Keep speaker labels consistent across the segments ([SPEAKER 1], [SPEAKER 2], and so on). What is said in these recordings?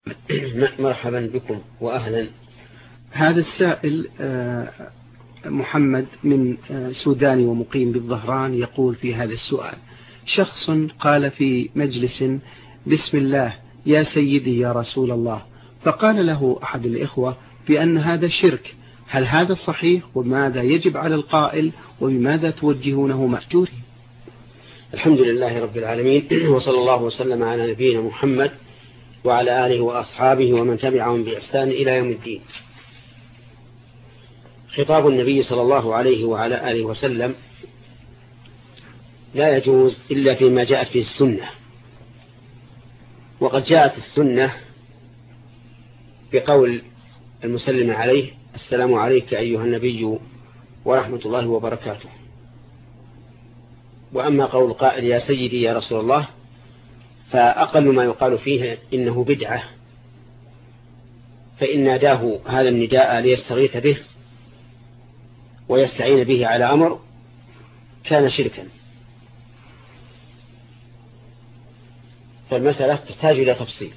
[SPEAKER 1] مرحبا بكم وأهلا.
[SPEAKER 2] هذا السائل محمد من سوداني ومقيم بالظهران يقول في هذا السؤال: شخص قال في مجلس: بسم الله يا سيدي يا رسول الله، فقال له أحد الإخوة بأن هذا شرك، هل هذا صحيح؟ وماذا يجب على القائل؟ وبماذا توجهونه مأجوري؟
[SPEAKER 1] الحمد لله رب العالمين، وصلى الله وسلم على نبينا محمد وعلى آله وأصحابه ومن تبعهم بإحسان إلى يوم الدين. خطاب النبي صلى الله عليه وعلى آله وسلم لا يجوز إلا فيما جاءت فيه السنة، وقد جاءت السنة بقول المسلم عليه: السلام عليك أيها النبي ورحمة الله وبركاته. وأما قول قائل يا سيدي يا رسول الله فأقل ما يقال فيه إنه بدعة، فإن ناداه هذا النداء ليستغيث به ويستعين به على أمر كان شركا، فالمسألة تحتاج إلى تفصيل.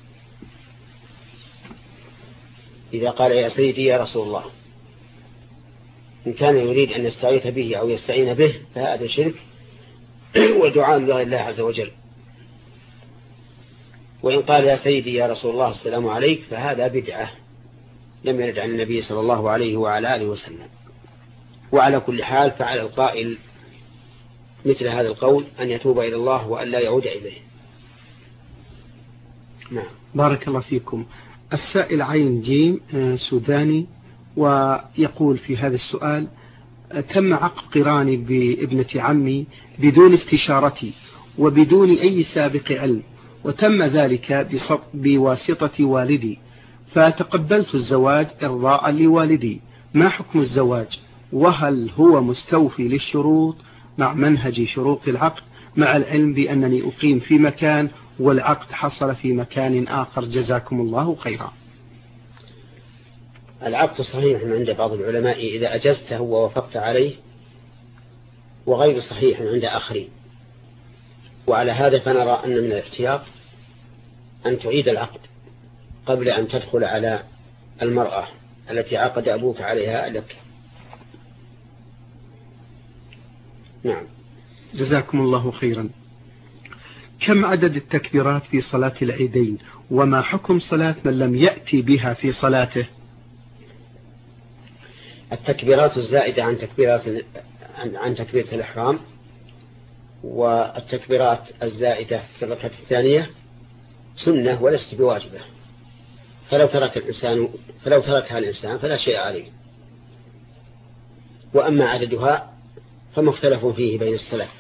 [SPEAKER 1] إذا قال يا سيدي يا رسول الله إن كان يريد أن يستغيث به أو يستعين به فهذا شرك ودعاء لغير الله عز وجل. وإن قال يا سيدي يا رسول الله السلام عليك فهذا بدعة لم يرد عن النبي صلى الله عليه وعلى آله وسلم. وعلى كل حال فعلى القائل مثل هذا القول أن يتوب إلى الله وأن لا يعود إليه.
[SPEAKER 2] نعم. بارك الله فيكم. السائل عين جيم سوداني ويقول في هذا السؤال: تم عقد قراني بابنة عمي بدون استشارتي وبدون أي سابق علم، وتم ذلك بواسطة والدي، فتقبلت الزواج إرضاء لوالدي. ما حكم الزواج؟ وهل هو مستوفي للشروط مع منهج شروط العقد، مع العلم بأنني أقيم في مكان والعقد حصل في مكان آخر؟ جزاكم الله خيرا.
[SPEAKER 1] العقد صحيح عند بعض العلماء إذا أجزته ووافقت عليه، وغير صحيح عند آخرين. وعلى هذا فنرى أن من الاحتياط أن تعيد العقد قبل أن تدخل على المرأة التي عقد أبوك عليها لك. نعم.
[SPEAKER 2] جزاكم الله خيرا. كم عدد التكبيرات في صلاة العيدين؟ وما حكم صلاة من لم يأتي بها في صلاته؟
[SPEAKER 1] التكبيرات الزائدة عن تكبيرة الإحرام، والتكبيرات الزائدة في الركعة الثانية سنة وليست بواجبة، فلو تركها الإنسان فلا شيء عليه. وأما عددها فمختلف فيه بين السلف،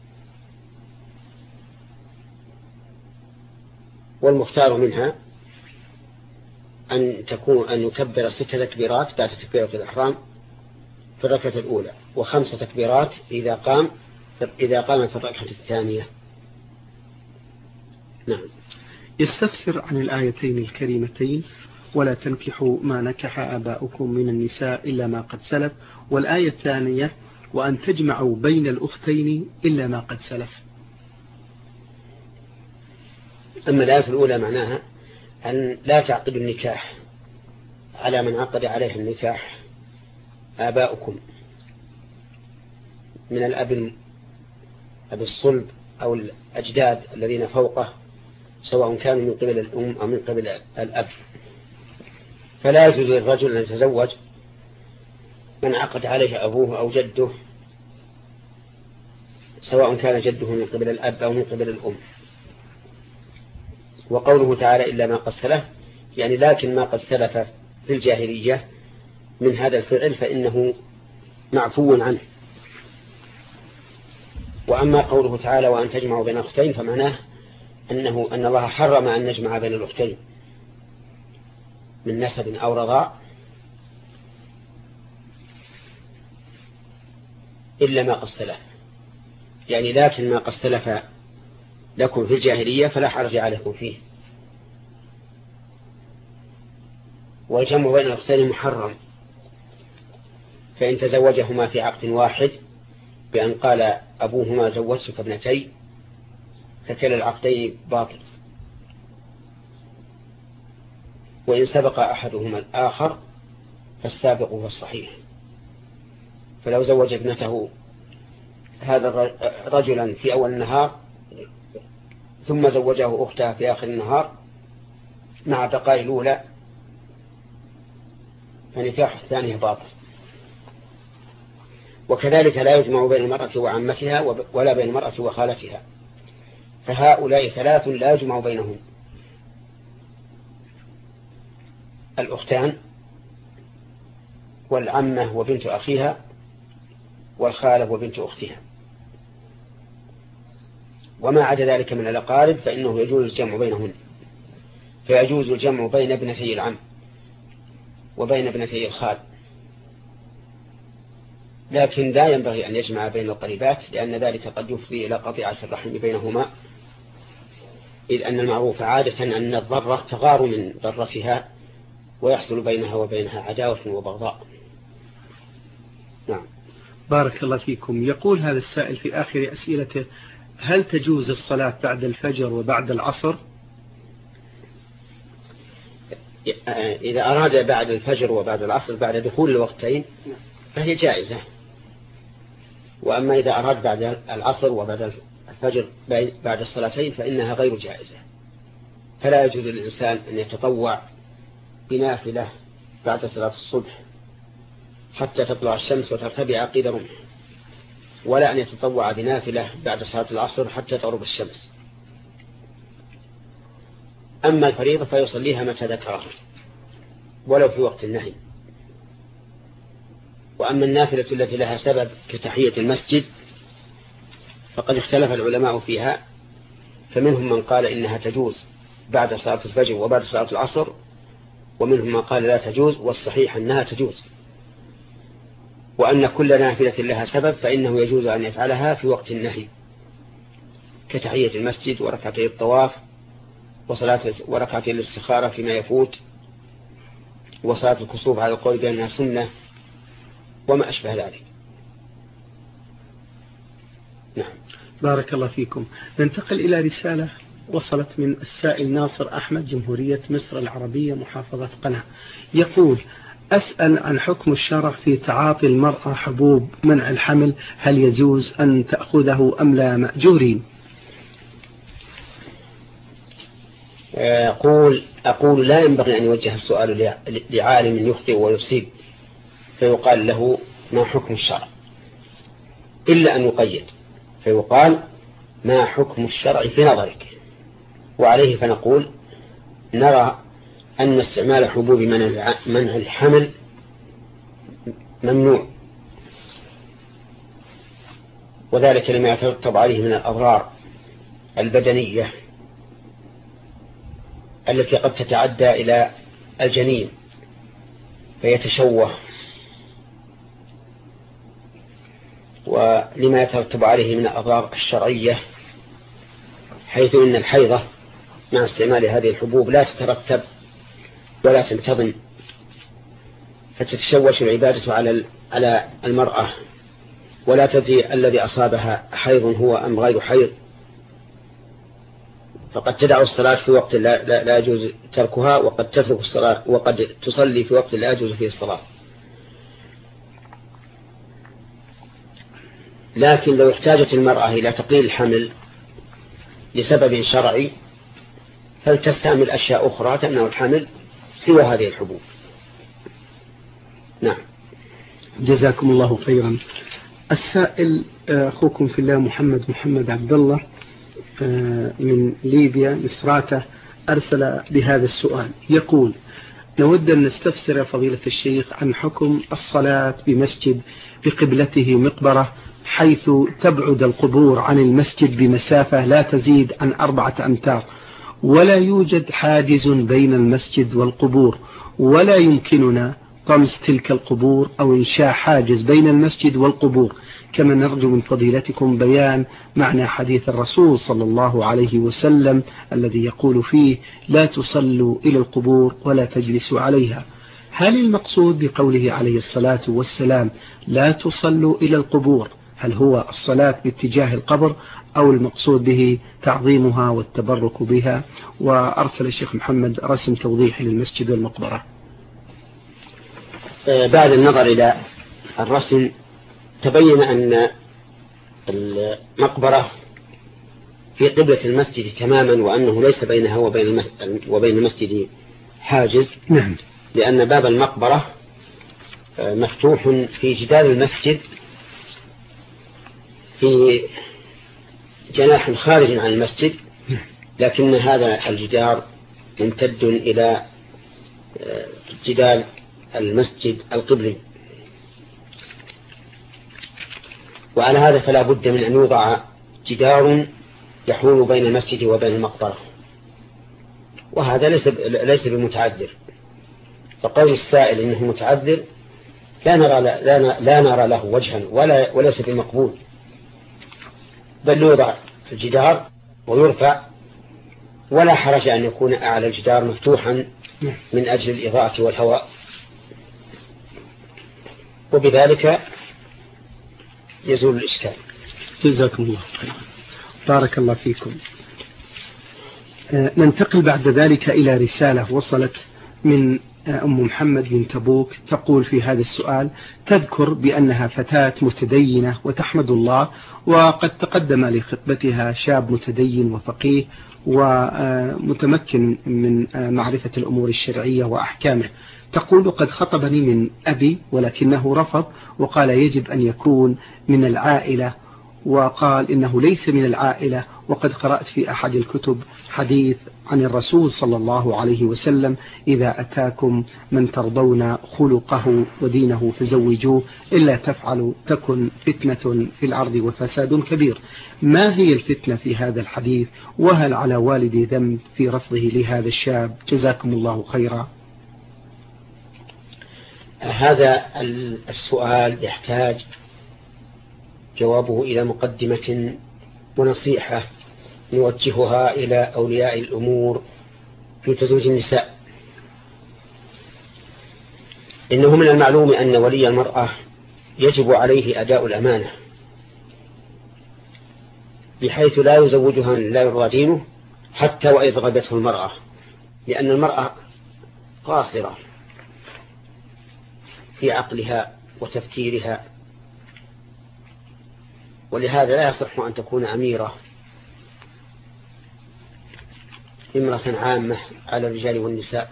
[SPEAKER 1] والمختار منها أن يكبر 6 تكبيرات بعد تكبيرة الإحرام في الركعة الأولى، و5 تكبيرات إذا قام في الركعة الثانية. نعم.
[SPEAKER 2] يستفسر عن الآيتين الكريمتين: ولا تنكحوا ما نكح آباؤكم من النساء إلا ما قد سلف، والآية الثانية: وأن تجمعوا بين الأختين إلا ما قد سلف.
[SPEAKER 1] أما الآية الأولى معناها أن لا تعقدوا النكاح على من عقد عليه النكاح آباؤكم من الأب الصلب أو الأجداد الذين فوقه، سواء كانوا من قبل الأم أو من قبل الأب. فلا يجوز للرجل أن يتزوج من عقد عليه أبوه أو جده، سواء كان جده من قبل الأب أو من قبل الأم. وقوله تعالى إلا ما قد سلف، يعني لكن ما قد سلف في الجاهلية من هذا الفعل فإنه معفو عنه. وأما قوله تعالى وأن تجمعوا بين الأختين فمعناه أن الله حرم أن نجمع بين الأختين من نسب أو رضاع إلا ما قد سلف، يعني لكن ما قد سلف لكم في الجاهلية فلا حرج عليكم فيه. والجمع بين الأختين محرم، فإن تزوجهما في عقد واحد بأن قال أبوهما زوجتك ابنتي فكلا العقدين باطل. وإن سبق أحدهما الآخر فالسابق هو الصحيح. فلو زوج ابنته هذا رجلا في أول النهار ثم زوجه أختها في آخر النهار مع بقاء الأولى فنكاح الثانية باطل. وكذلك لا يجمع بين المرأة وعمتها ولا بين المرأة وخالتها، فهؤلاء ثلاث لا يجمع بينهم: الأختان والعمة وبنت أخيها والخالة وبنت أختها. وما عدا ذلك من الأقارب فإنه يجوز الجمع بينهن، فيجوز الجمع بين ابنتي العم وبين ابنتي الخال، لكن لا ينبغي أن يجمع بين القريبات، لأن ذلك قد يفضي إلى قطيعة الرحم بينهما، إذ أن المعروف عادة أن الضرة تغار من ضرتها ويحصل بينها وبينها عداوة وبغضاء. نعم.
[SPEAKER 2] بارك الله فيكم. يقول هذا السائل في آخر أسئلته: هل تجوز الصلاة بعد الفجر وبعد العصر؟
[SPEAKER 1] إذا أراد بعد الفجر وبعد العصر بعد دخول الوقتين فهي جائزة، وأما إذا أراد بعد العصر وبعد الفجر بعد الصلاتين فإنها غير جائزة. فلا يجوز للإنسان أن يتطوع بنافلة بعد صلاة الصبح حتى تطلع الشمس وترتفع قيد رمح، ولا أن يتطوع بنافلة بعد صلاة العصر حتى تغرب الشمس. أما الفريضة فيصليها متى ذكرها ولو في وقت النهي. وأما النافلة التي لها سبب كتحية المسجد فقد اختلف العلماء فيها، فمنهم من قال إنها تجوز بعد صلاة الفجر وبعد صلاة العصر، ومنهم من قال لا تجوز، والصحيح أنها تجوز، وأن كل نافلة لها سبب فإنه يجوز أن يفعلها في وقت النهي كتحية المسجد وركعتي الطواف وركعتي الاستخارة فيما يفوت وصلاة الكسوف على القول بأنها سنة وما أشبه ذلك. نعم.
[SPEAKER 2] بارك الله فيكم. ننتقل إلى رسالة وصلت من السائل ناصر أحمد، جمهورية مصر العربية، محافظة قنا. يقول: أسأل عن حكم الشرع في تعاطي المرأة حبوب منع الحمل، هل يجوز أن تأخذه أم لا مأجورين؟
[SPEAKER 1] أقول لا ينبغي أن يوجه السؤال لعالم يخطئ ويصيب فيقال له ما حكم الشرع، إلا أن يقيد فيقال ما حكم الشرع في نظرك، وعليه فنقول نرى أن استعمال حبوب منع الحمل ممنوع، وذلك لما يترتب عليه من الأضرار البدنية التي قد تتعدى إلى الجنين فيتشوه، ولما يترتب عليه من الأضرار الشرعية، حيث إن الحيضة مع استعمال هذه الحبوب لا تترتب ولا تنتظم، فتتشوش العبادة على المرأة، ولا تدري الذي أصابها حيض هو أم غير حيض، فقد تدع الصلاة في وقت لا يجوز تركها، وقد تترك الصلاة وقد تصلي في وقت لا يجوز فيه الصلاة. لكن لو احتاجت المرأة إلى تقليل الحمل لسبب شرعي فلتستعمل أشياء أخرى تمنع الحمل سوى هذه الحبوب. نعم.
[SPEAKER 2] جزاكم الله خيرا. السائل أخوكم في الله محمد عبد الله من ليبيا مصراتة أرسل بهذا السؤال. يقول: نود أن نستفسر فضيلة الشيخ عن حكم الصلاة بمسجد بقبلته مقبرة، حيث تبعد القبور عن المسجد بمسافة لا تزيد عن 4 أمتار، ولا يوجد حاجز بين المسجد والقبور، ولا يمكننا طمس تلك القبور أو إنشاء حاجز بين المسجد والقبور، كما نرجو من فضيلتكم بيان معنى حديث الرسول صلى الله عليه وسلم الذي يقول فيه: لا تصلوا إلى القبور ولا تجلسوا عليها. هل المقصود بقوله عليه الصلاة والسلام لا تصلوا إلى القبور هل هو الصلاة باتجاه القبر، أو المقصود به تعظيمها والتبرك بها؟ وأرسل الشيخ محمد رسم توضيحي للمسجد والمقبرة.
[SPEAKER 1] بعد النظر إلى الرسم تبين أن المقبرة في قبلة المسجد تماما، وأنه ليس بينها وبين المسجد حاجز.
[SPEAKER 2] نعم.
[SPEAKER 1] لأن باب المقبرة مفتوح في جدار المسجد في جناح خارج عن المسجد، لكن هذا الجدار ممتد إلى جدار المسجد القبلي، وعلى هذا فلا بد من أن يوضع جدار يحول بين المسجد وبين المقبرة، وهذا ليس بمتعذر. فقول السائل إنه متعذر لا نرى له وجها وليس بمقبول، بل يوضع الجدار ويرفع، ولا حرج أن يكون أعلى الجدار مفتوحا من أجل الإضاءة والهواء، وبذلك يزول الإشكال.
[SPEAKER 2] جزاكم الله خيرا، بارك الله فيكم. ننتقل بعد ذلك إلى رسالة وصلت من أم محمد بن تبوك، تقول في هذا السؤال: تذكر بأنها فتاة متدينة وتحمد الله، وقد تقدم لخطبتها شاب متدين وفقيه ومتمكن من معرفة الأمور الشرعية وأحكامه. تقول: قد خطبني من أبي ولكنه رفض وقال يجب أن يكون من العائلة، وقال إنه ليس من العائلة، وقد قرأت في أحد الكتب حديث عن الرسول صلى الله عليه وسلم: إذا أتاكم من ترضون خلقه ودينه فزوجوه، إلا تفعلوا تكن فتنة في الأرض وفساد كبير. ما هي الفتنة في هذا الحديث؟ وهل على والدي ذنب في رفضه لهذا الشاب؟ جزاكم الله خيرا.
[SPEAKER 1] هذا السؤال يحتاج جوابه إلى مقدمة ونصيحة نوجهها إلى أولياء الأمور في تزويج النساء. إنه من المعلوم أن ولي المرأة يجب عليه أداء الأمانة، بحيث لا يزوجها من لا يرضى دينه حتى وإذ غدته المرأة، لأن المرأة قاصرة في عقلها وتفكيرها، ولهذا لا يصح أن تكون أميرة امرأة عامة على الرجال والنساء،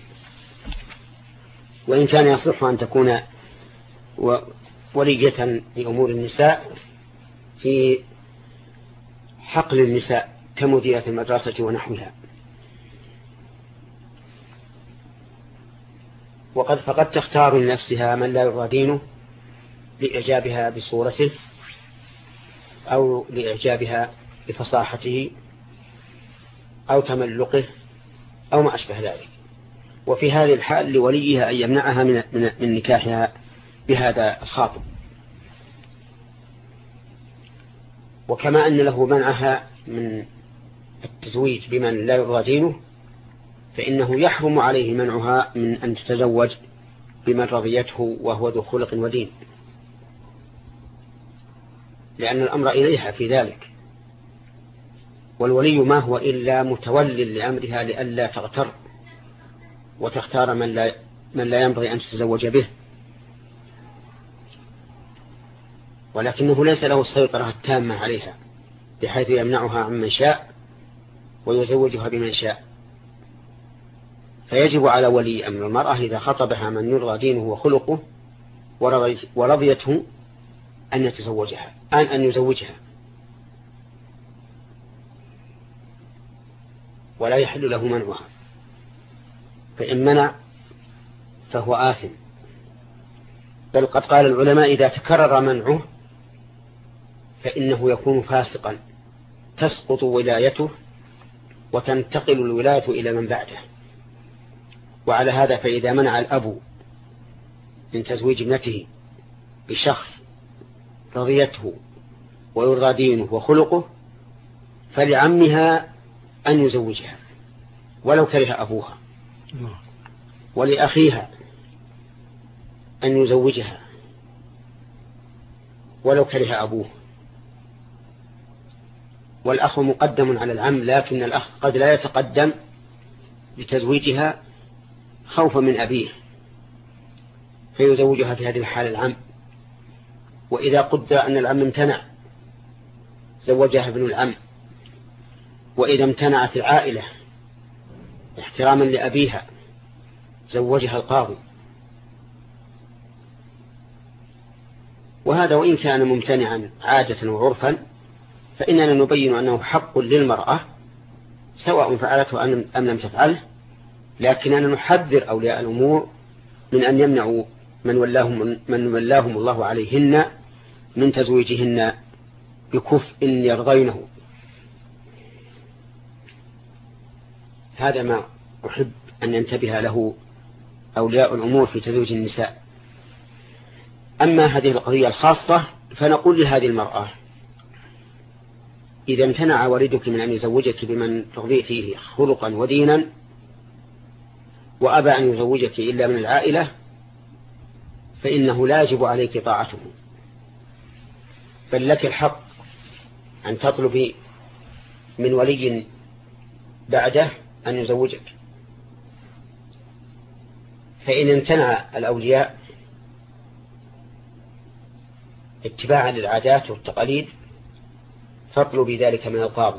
[SPEAKER 1] وإن كان يصح أن تكون ولية لأمور النساء في حقل النساء كمديرة المدرسة ونحوها. فقد تختار لنفسها من لا يرضى دينه لإعجابها بصورته أو لإعجابها بفصاحته أو تملقه أو ما أشبه ذلك، وفي هذه الحال لوليها أن يمنعها من نكاحها بهذا الخاطب. وكما أن له منعها من التزويج بمن لا يرضى دينه، فإنه يحرم عليه منعها من أن تتزوج بمن رضيته وهو ذو خلق ودين، لأن الأمر إليها في ذلك، والولي ما هو إلا متول لأمرها لئلا تغتر وتختار من لا ينبغي أن تتزوج به، ولكنه ليس له السيطرة التامة عليها بحيث يمنعها عمن شاء ويزوجها بمن شاء. فيجب على ولي أمر المرأة إذا خطبها من يرضى دينه وخلقه ورضيته أن يتزوجها أن يزوجها، ولا يحل له منعها، فإن منع فهو آثم. بل قد قال العلماء إذا تكرر منعه فإنه يكون فاسقا، تسقط ولايته وتنتقل الولاية إلى من بعده. وعلى هذا فإذا منع الأب من تزويج ابنته بشخص رضيته ويرضى دينه وخلقه، فلعمها أن يزوجها ولو كره أبوها، ولأخيها أن يزوجها ولو كره أبوه، والأخ مقدم على العم، لكن الأخ قد لا يتقدم لتزويجها خوفا من أبيه فيزوجها في هذه الحالة العم. وإذا قدر أن العم امتنع زوجها ابن العم. وإذا امتنعت العائلة احتراما لأبيها زوجها القاضي. وهذا وإن كان ممتنعا عادة وعرفا فإننا نبين أنه حق للمرأة سواء فعلته أم لم تفعله، لكننا نحذر أولياء الأمور من أن يمنعوا من ولاهم الله عليهن من تزويجهن بكفء يرضينه. هذا ما أحب أن ينتبه له أولياء الأمور في تزويج النساء. أما هذه القضية الخاصة فنقول لهذه المرأة: إذا امتنع والدك من أن يزوجك بمن ترضي فيه خلقا ودينا وأبى أن يزوجك إلا من العائلة فإنه لا يجب عليك طاعته، بل لك الحق أن تطلبي من ولي بعده أن يزوجك. فإن امتنع الأولياء اتباعا للعادات والتقاليد فاطلبي ذلك من القاضي،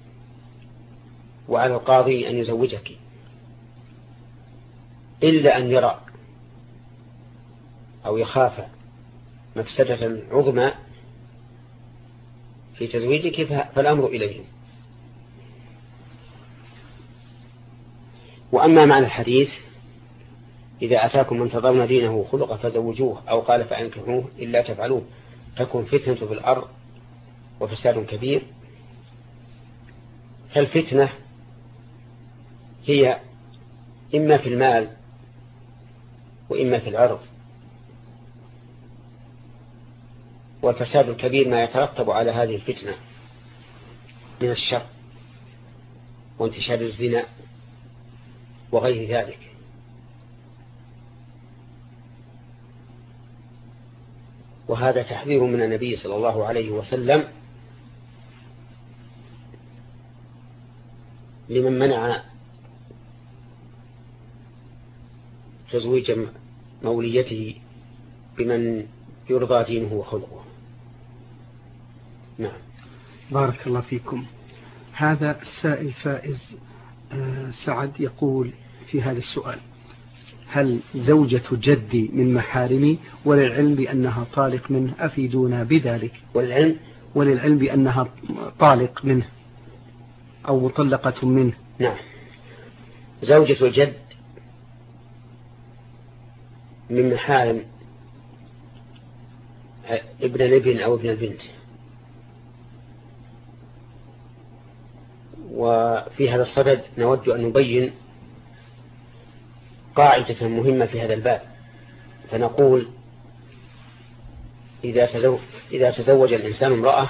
[SPEAKER 1] وعلى القاضي أن يزوجك إلا أن يرى أو يخاف مفسدة عظمى في تزويجك فالأمر إليهم. وأما معنى الحديث: إذا أتاكم من ترضون دينه خلقه فزوجوه، أو قال فأنكحوه إلا تفعلوه تكن فتنة في الأرض وفساد كبير، فالفتنة هي إما في المال وإما في العرض، والفساد الكبير ما يترتب على هذه الفتنة من الشر وانتشار الزنا وغير ذلك. وهذا تحذير من النبي صلى الله عليه وسلم لمن منع تزويج موليته بمن يرضى دينه وخلقه. نعم.
[SPEAKER 2] بارك الله فيكم. هذا السائل فائز سعد يقول في هذا السؤال: هل زوجة جدي من محارمي وللعلم بأنها طالق منه؟ أفيدونا بذلك. وللعلم بأنها طالق منه أو مطلقة منه.
[SPEAKER 1] نعم. زوجة الجد من محارم ابن الابن أو ابن البنت. وفي هذا الصدد نود أن نبين قاعدة مهمة في هذا الباب، فنقول: إذا تزوج الإنسان امرأة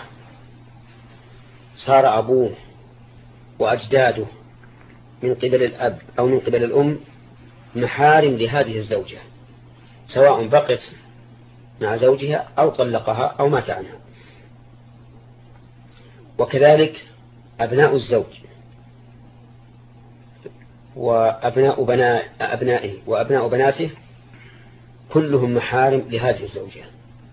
[SPEAKER 1] صار أبوه وأجداده من قبل الأب أو من قبل الأم محارم لهذه الزوجة، سواء بقت مع زوجها أو طلقها أو مات عنها. وكذلك أبناء الزوج وأبناء أبنائه وأبناء بناته كلهم محارم لهذه الزوجة،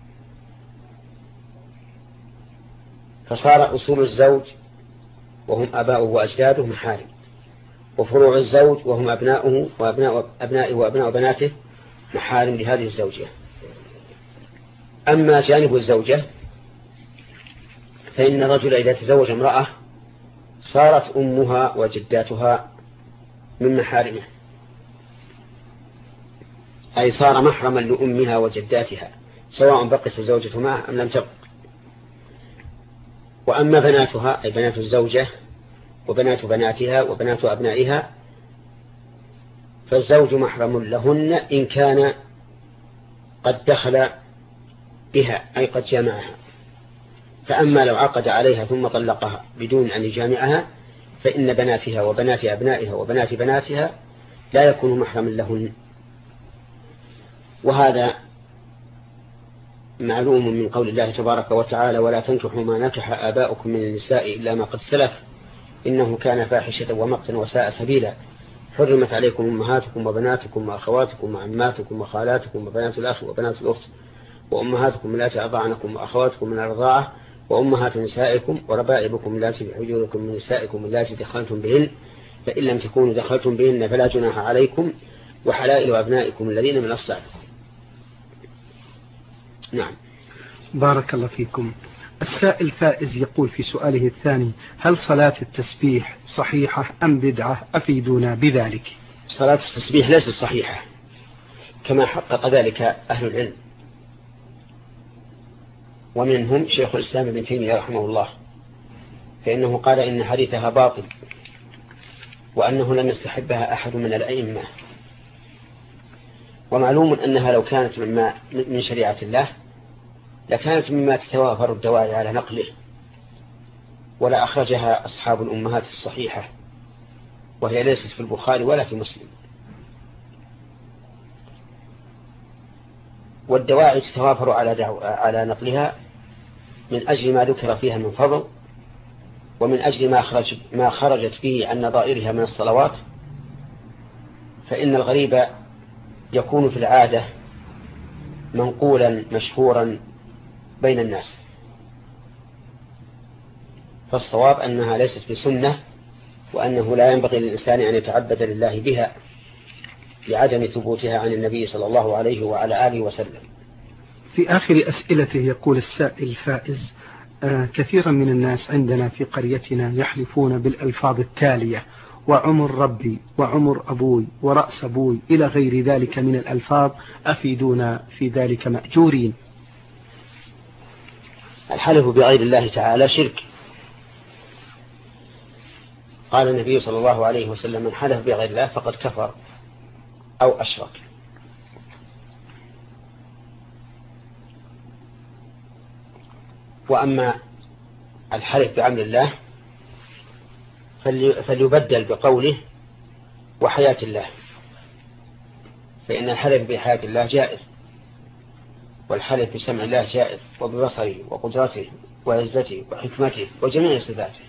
[SPEAKER 1] فصار أصول الزوج وهم أباؤه وأجداده محارم، وفروع الزوج وهم أبناؤه وأبناء أبنائه وأبناء بناته محارم لهذه الزوجة. أما جانب الزوجة فإن الرجل إذا تزوج امرأة صارت أمها وجداتها من محارمه، أي صار محرما لأمها وجداتها سواء بقت الزوجة معه أم لم تبق. وأما بناتها أي بنات الزوجة وبنات بناتها وبنات أبنائها فالزوج محرم لهن إن كان قد دخل بها أي قد جامعها. فأما لو عقد عليها ثم طلقها بدون أن يجامعها فإن بناتها وبنات أبنائها وبنات بناتها لا يكون محرما لهن. وهذا معلوم من قول الله تبارك وتعالى ولا تنكحوا ما نكح آباؤكم من النساء إلا ما قد سلف إنه كان فاحشة ومقتا وساء سبيلا. حرمت عليكم أمهاتكم وبناتكم وأخواتكم وعماتكم وخالاتكم وبنات الأخ وبنات الأخت وأمهاتكم التي أرضعنكم وأخواتكم من الرضاعة وأمهات نسائكم وربائبكم التي في حجوركم من نسائكم التي دخلتم بهن فإن لم تكونوا دخلتم بهن فلا جناح عليكم وحلائل أبنائكم الذين من أصلابكم. نعم.
[SPEAKER 2] بارك الله فيكم. السائل فائز يقول في سؤاله الثاني هل صلاة التسبيح صحيحة أم بدعة؟ أفيدونا بذلك.
[SPEAKER 1] صلاة التسبيح ليست صحيحة كما حقق ذلك أهل العلم، ومنهم شيخ الإسلام ابن تيمية رحمه الله، فإنه قال إن حديثها باطل وأنه لم يستحبها أحد من الأئمة. ومعلوم أنها لو كانت من شريعة الله لكانت مما تتوافر الدواعي على نقله، ولا أخرجها أصحاب الأمهات الصحيحة، وهي ليست في البخاري ولا في مسلم. والدواعي تتوافر على نقلها من أجل ما ذكر فيها من فضل، ومن أجل ما خرجت به عن نظائرها من الصلوات. فإن الغريب يكون في العادة منقولا مشهورا بين الناس، فالصواب أنها ليست بسنة، وأنه لا ينبغي للإنسان أن يتعبد لله بها لعدم ثبوتها عن النبي صلى الله عليه وعلى آله وسلم.
[SPEAKER 2] في آخر أسئلته يقول السائل فائز كثيرا من الناس عندنا في قريتنا يحلفون بالألفاظ التالية: وعمر ربي وعمر أبوي ورأس أبوي إلى غير ذلك من الألفاظ، أفيدونا في ذلك مأجورين.
[SPEAKER 1] الحلف بغير الله تعالى شرك. قال النبي صلى الله عليه وسلم من حلف بغير الله فقد كفر أو أشرك. وأما الحلف بأمر الله فليبدل بقوله وحياة الله، فإن الحلف بحياة الله جائز، والحلف بسمع الله جائز، وببصره وقدرته وعزته وحكمته وجميع صفاته.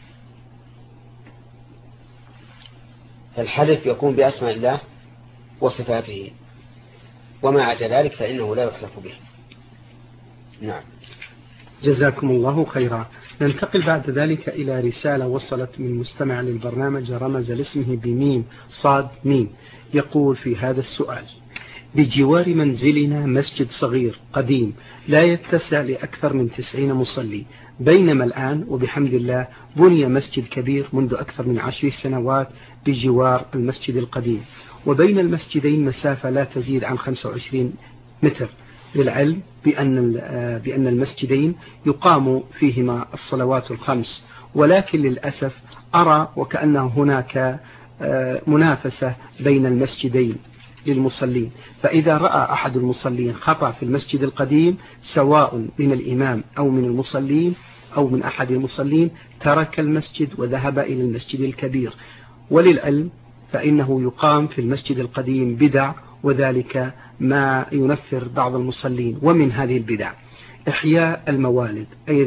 [SPEAKER 1] فالحلف يكون بأسماء الله وصفاته، وما عدا ذلك فإنه لا يحلف به. نعم.
[SPEAKER 2] جزاكم الله خيرا. ننتقل بعد ذلك إلى رسالة وصلت من مستمع للبرنامج رمز لاسمه بميم صاد ميم، يقول في هذا السؤال: بجوار منزلنا مسجد صغير قديم لا يتسع لأكثر من 90 مصلي، بينما الآن وبحمد الله بني مسجد كبير منذ أكثر من 10 سنوات بجوار المسجد القديم، وبين مسافة لا تزيد عن 25 متر، للعلم بأن المسجدين يقام فيهما الصلوات الخمس، ولكن للأسف أرى وكأنه هناك منافسة بين المسجدين للمصلين، فإذا رأى أحد المصلين خطأ في المسجد القديم سواء من الإمام أو من المصلين أو من أحد المصلين ترك المسجد وذهب إلى المسجد الكبير. وللعلم فإنه يقام في المسجد القديم بدع، وذلك ما ينفر بعض المصلين. ومن هذه البدع إحياء الموالد، أي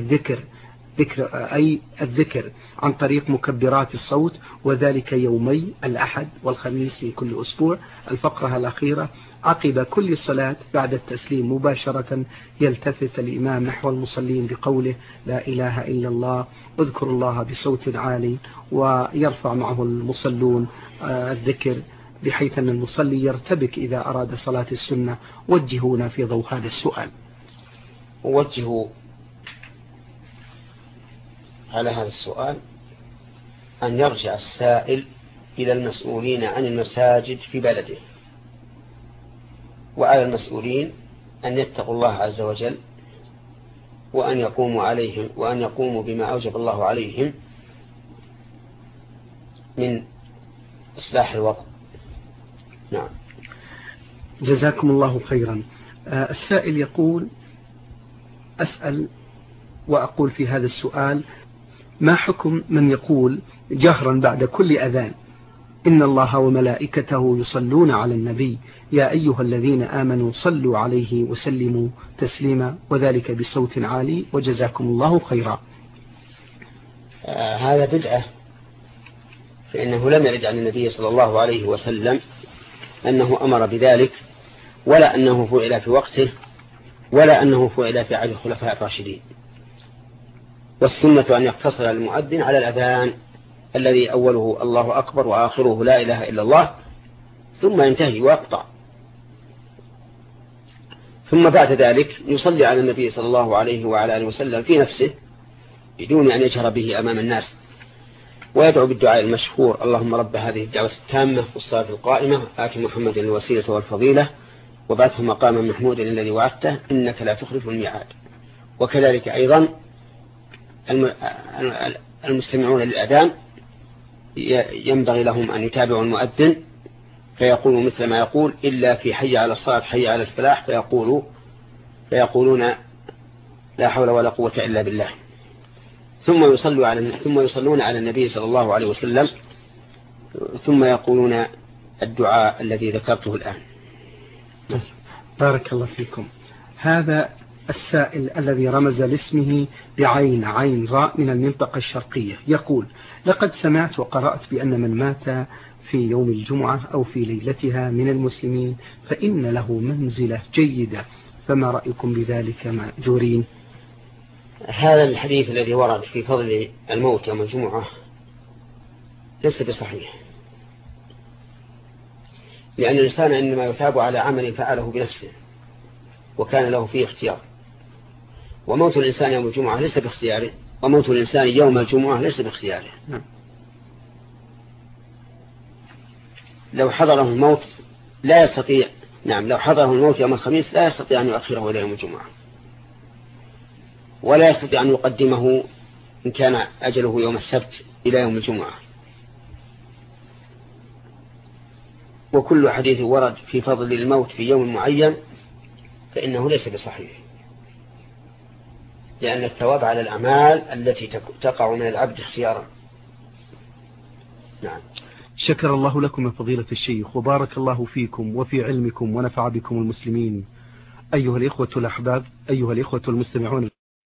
[SPEAKER 2] الذكر عن طريق مكبرات الصوت، وذلك يومي الأحد والخميس من كل أسبوع. الفقرة الأخيرة: عقب كل صلاة بعد التسليم مباشرة يلتفت الإمام نحو المصلين بقوله: لا إله إلا الله، اذكر الله بصوت عالي، ويرفع معه المصلون الذكر، بحيث أن المصلي يرتبك إذا أراد صلاة السنة. وجهونا في ضوء هذا السؤال.
[SPEAKER 1] وجهوا على هذا السؤال أن يرجع السائل إلى المسؤولين عن المساجد في بلده، وعلى المسؤولين أن يتقوا الله عز وجل، وأن يقوموا بما أوجب الله عليهم من إصلاح الوضع. نعم.
[SPEAKER 2] جزاكم الله خيرا. السائل يقول: أسأل وأقول في هذا السؤال: ما حكم من يقول جهرا بعد كل أذان إن الله وملائكته يصلون على النبي يا أيها الذين آمنوا صلوا عليه وسلموا تسليما، وذلك بصوت عالي، وجزاكم الله خيرا.
[SPEAKER 1] هذا بدعة، فإنه لم يرد عن النبي صلى الله عليه وسلم أنه أمر بذلك، ولا أنه فعل في وقته، ولا أنه فعل في عهد الخلفاء الراشدين. والسنة أن يقتصر المؤذن على الأذان الذي أوله الله أكبر وآخره لا إله إلا الله، ثم ينتهي ويقطع، ثم بعد ذلك يصلي على النبي صلى الله عليه وعلى آله وسلم في نفسه بدون أن يجهر به أمام الناس، ويدعو بالدعاء المشهور: اللهم رب هذه الدعوة التامة والصلاة القائمة آت محمد الوسيلة والفضيلة وبعثه مقاما محمودا الذي وعدته إنك لا تخلف الميعاد. وكذلك أيضا المستمعون للأذان ينبغي لهم أن يتابعوا المؤذن فيقولوا مثل ما يقول، إلا في حي على الصلاة حي على الفلاح فيقولون لا حول ولا قوة إلا بالله، ثم يصلون على النبي صلى الله عليه وسلم، ثم يقولون الدعاء الذي ذكرته الآن.
[SPEAKER 2] بارك الله فيكم. هذا السائل الذي رمز لاسمه بعين عين راء من المنطقة الشرقية يقول: لقد سمعت وقرأت بأن من مات في يوم الجمعة أو في ليلتها من المسلمين فإن له منزلة جيدة، فما رأيكم بذلك مأجورين؟
[SPEAKER 1] هذا الحديث الذي ورد في فضل الموت يوم الجمعة ليس بصحيح، لأن الإنسان إنما يثاب على عمل فعله بنفسه وكان له فيه اختيار، وموت الإنسان يوم الجمعة ليس باختياره، وموت الإنسان يوم الجمعة ليس باختياره. لو حضره الموت لا يستطيع، لو حضره الموت يوم الخميس لا يستطيع أن يؤخره إلى يوم الجمعة، ولا يستطيع أن يقدمه إن كان أجله يوم السبت إلى يوم الجمعة. وكل حديث ورد في فضل الموت في يوم معين فإنه ليس بصحيح، لأن الثواب على الأعمال التي تقع من العبد اختيارا. نعم.
[SPEAKER 2] شكر الله لكم يا فضيلة الشيخ، وبارك الله فيكم وفي علمكم ونفع بكم المسلمين. أيها الإخوة الأحباب، أيها الإخوة المستمعون